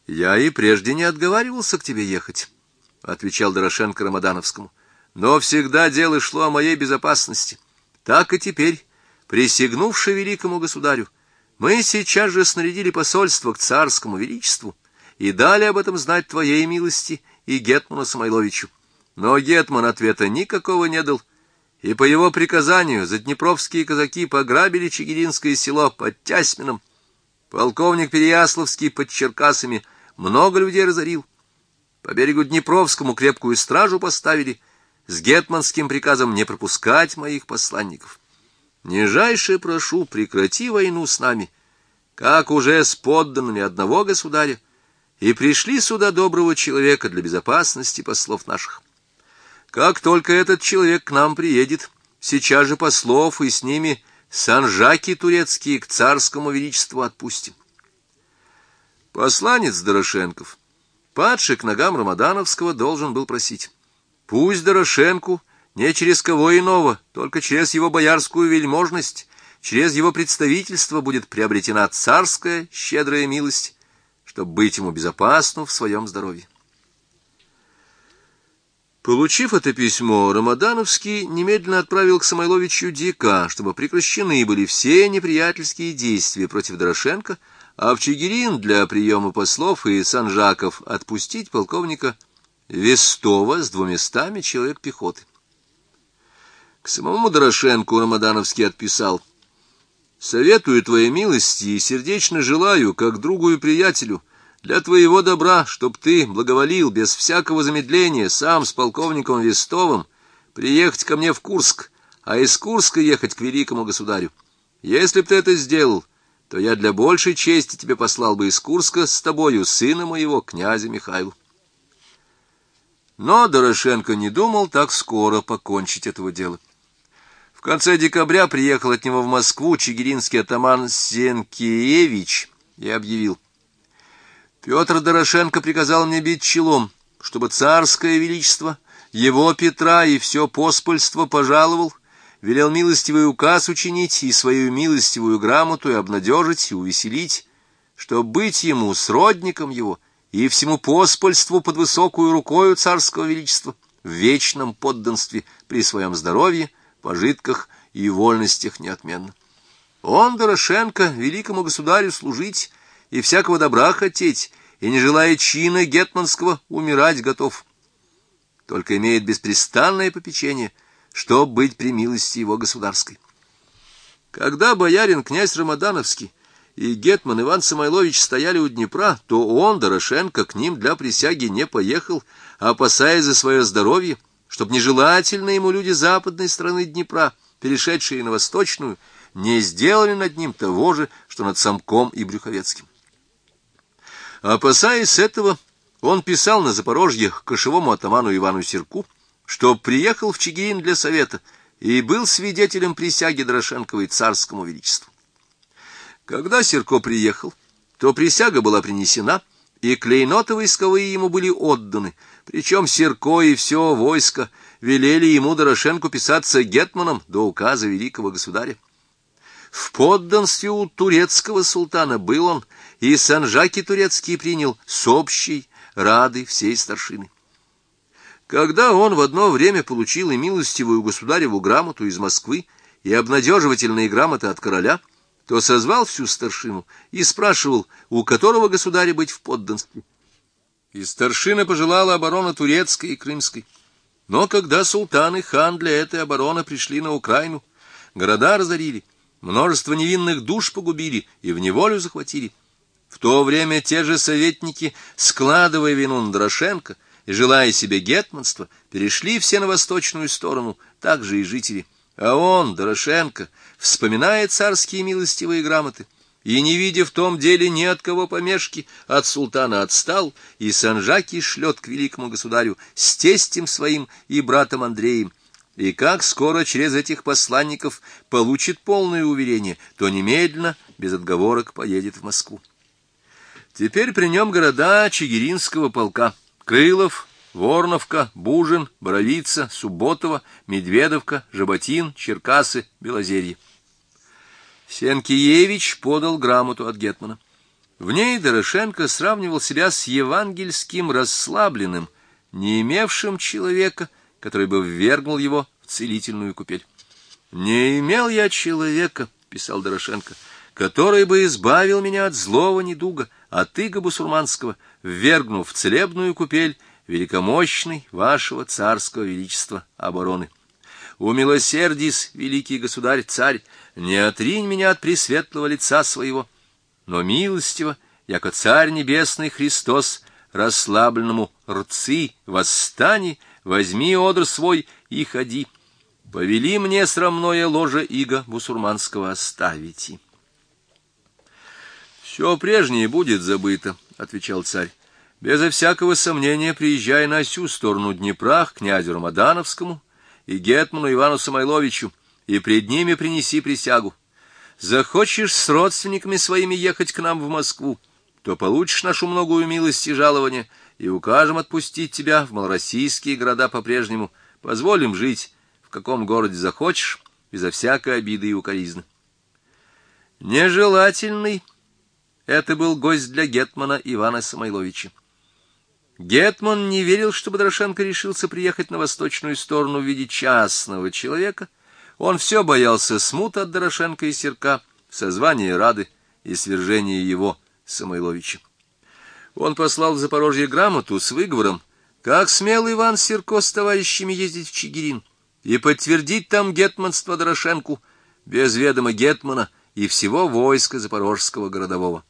Я и прежде не отговаривался к тебе ехать, — отвечал Дорошенко Рамадановскому, — но всегда дело шло о моей безопасности. Так и теперь, присягнувши великому государю, мы сейчас же снарядили посольство к царскому величеству и дали об этом знать твоей милости и гетману Самойловичу. Но гетман ответа никакого не дал, и по его приказанию заднепровские казаки пограбили Чигиринское село под Тясмином. Полковник Переяславский под Черкасами много людей разорил. По берегу Днепровскому крепкую стражу поставили, с гетманским приказом не пропускать моих посланников. Нижайше прошу, прекрати войну с нами, как уже с подданными одного государя, и пришли сюда доброго человека для безопасности послов наших. Как только этот человек к нам приедет, сейчас же послов и с ними санжаки турецкие к царскому величеству отпустим. Посланец Дорошенков, падший к ногам Рамадановского, должен был просить: пусть Дорошенку не через кого иного, только через его боярскую вельможность, через его представительство будет приобретена царская щедрая милость, чтобы быть ему безопасным в своем здоровье. Получив это письмо, Рамадановский немедленно отправил к Самойловичу дьяка, чтобы прекращены были все неприятельские действия против Дорошенко, а в Чигирин для приема послов и санжаков отпустить полковника Вестова с 200 человек пехоты. К самому Дорошенку Рамадановский отписал: «Советую твоей милости и сердечно желаю, как другу и приятелю, для твоего добра, чтоб ты благоволил без всякого замедления сам с полковником Вестовым приехать ко мне в Курск, а из Курска ехать к великому государю. Если б ты это сделал, то я для большей чести тебе послал бы из Курска с тобою сына моего, князя Михаила». Но Дорошенко не думал так скоро покончить этого дела. В конце декабря приехал от него в Москву чигиринский атаман Сенкиевич и объявил: «Петр Дорошенко приказал мне бить челом, чтобы царское величество, его Петра и все поспольство пожаловал, велел милостивый указ учинить и свою милостивую грамоту и обнадежить и увеселить, что быть ему сродником его и всему поспольству под высокую рукою царского величества в вечном подданстве при своем здоровье, пожитках и вольностях неотменно. Он, Дорошенко, великому государю служить и всякого добра хотеть, и, не желая чина гетманского, умирать готов. Только имеет беспрестанное попечение, чтоб быть при милости его государской». Когда боярин князь Рамадановский и гетман Иван Самойлович стояли у Днепра, то он, Дорошенко, к ним для присяги не поехал, опасаясь за свое здоровье, чтоб нежелательно ему люди западной стороны Днепра, перешедшие на восточную, не сделали над ним того же, что над Самком и Брюховецким. Опасаясь этого, он писал на Запорожье кошевому атаману Ивану Сирку, что приехал в Чигирин для совета и был свидетелем присяги Дорошенковой царскому величеству. Когда Сирко приехал, то присяга была принесена, и клейноты войсковые ему были отданы, причем Сирко и все войско велели ему, Дорошенку, писаться гетманом до указа великого государя. В подданстве у турецкого султана был он, и санжаки турецкие принял с общей рады всей старшины. Когда он в одно время получил и милостивую государеву грамоту из Москвы, и обнадеживательные грамоты от короля, то созвал всю старшину и спрашивал, у которого государя быть в подданстве. И старшина пожелала обороны турецкой и крымской. Но когда султан и хан для этой обороны пришли на Украину, города разорили, множество невинных душ погубили и в неволю захватили, в то время те же советники, складывая вину на Дорошенко и желая себе гетманства, перешли все на восточную сторону, так же и жители. А он, Дорошенко, вспоминая царские милостивые грамоты, и, не видя в том деле ни от кого помешки, от султана отстал, и санжаки шлет к великому государю с тестем своим и братом Андреем. И как скоро через этих посланников получит полное уверение, то немедленно, без отговорок, поедет в Москву. Теперь при нем города Чигиринского полка: Крылов, Ворновка, Бужин, Боровица, Субботово, Медведовка, Жаботин, Черкасы, Белозерье. Сенкиевич подал грамоту от гетмана. В ней Дорошенко сравнивал себя с евангельским расслабленным, не имевшим человека, который бы ввергнул его в целительную купель. «Не имел я человека, — писал Дорошенко, — который бы избавил меня от злого недуга, от ига бусурманского, ввергнув в целебную купель великомощной вашего царского величества обороны. Умилосердись, великий государь-царь, не отринь меня от пресветлого лица своего, но милостиво, яко царь небесный Христос, расслабленному рцы, восстани, возьми одр свой и ходи. Повели мне срамное ложе ига бусурманского оставите». «Все прежнее будет забыто, — отвечал царь. Безо всякого сомнения приезжай на сю сторону Днепра к князю Рамадановскому и гетману Ивану Самойловичу, и пред ними принеси присягу. Захочешь с родственниками своими ехать к нам в Москву, то получишь нашу многую милость и жалование, и укажем отпустить тебя в малороссийские города по-прежнему, позволим жить в каком городе захочешь, безо всякой обиды и укоризны». Нежелательный это был гость для гетмана Ивана Самойловича. Гетман не верил, чтобы Дорошенко решился приехать на восточную сторону в виде частного человека. Он все боялся смуты от Дорошенко и Сирка, созвания Рады и свержения его, Самойловича. Он послал в Запорожье грамоту с выговором, как смел Иван Сирко с товарищами ездить в Чигирин и подтвердить там гетманство Дорошенку без ведома гетмана и всего войска запорожского городового.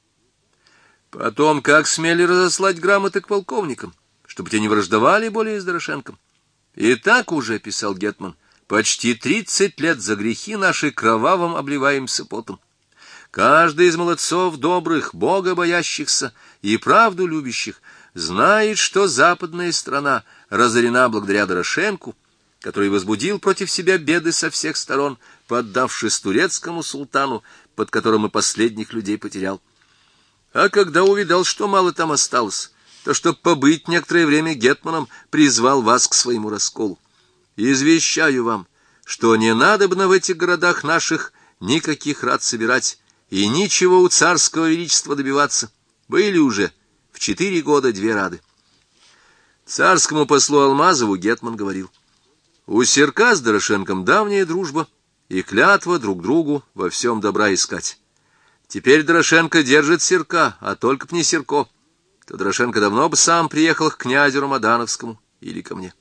Потом, как смели разослать грамоты к полковникам, чтобы те не враждовали более с Дорошенком. И так уже, — писал гетман, — почти 30 лет за грехи наши кровавым обливаемся потом. Каждый из молодцов добрых, Бога боящихся и правду любящих знает, что западная страна разорена благодаря Дорошенку, который возбудил против себя беды со всех сторон, поддавшись турецкому султану, под которым и последних людей потерял. А когда увидал, что мало там осталось, то, чтоб побыть некоторое время гетманом, призвал вас к своему расколу. Извещаю вам, что не надобно в этих городах наших никаких рад собирать и ничего у царского величества добиваться. Были уже в 4 года 2 рады. Царскому послу Алмазову гетман говорил: у Сирка с Дорошенком давняя дружба и клятва друг другу во всем добра искать. Теперь Дорошенко держит Сирка, а только б не Сирко, то Дорошенко давно бы сам приехал к князю Рамадановскому или ко мне.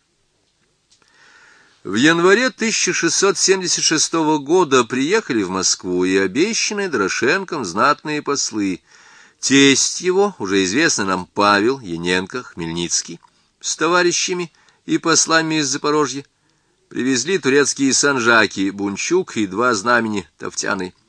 В январе 1676 года приехали в Москву и обещанные Дорошенком знатные послы. Тесть его, уже известный нам Павел Яненко Хмельницкий, с товарищами и послами из Запорожья, привезли турецкие санжаки Бунчук и 2 знамени Тофтяны.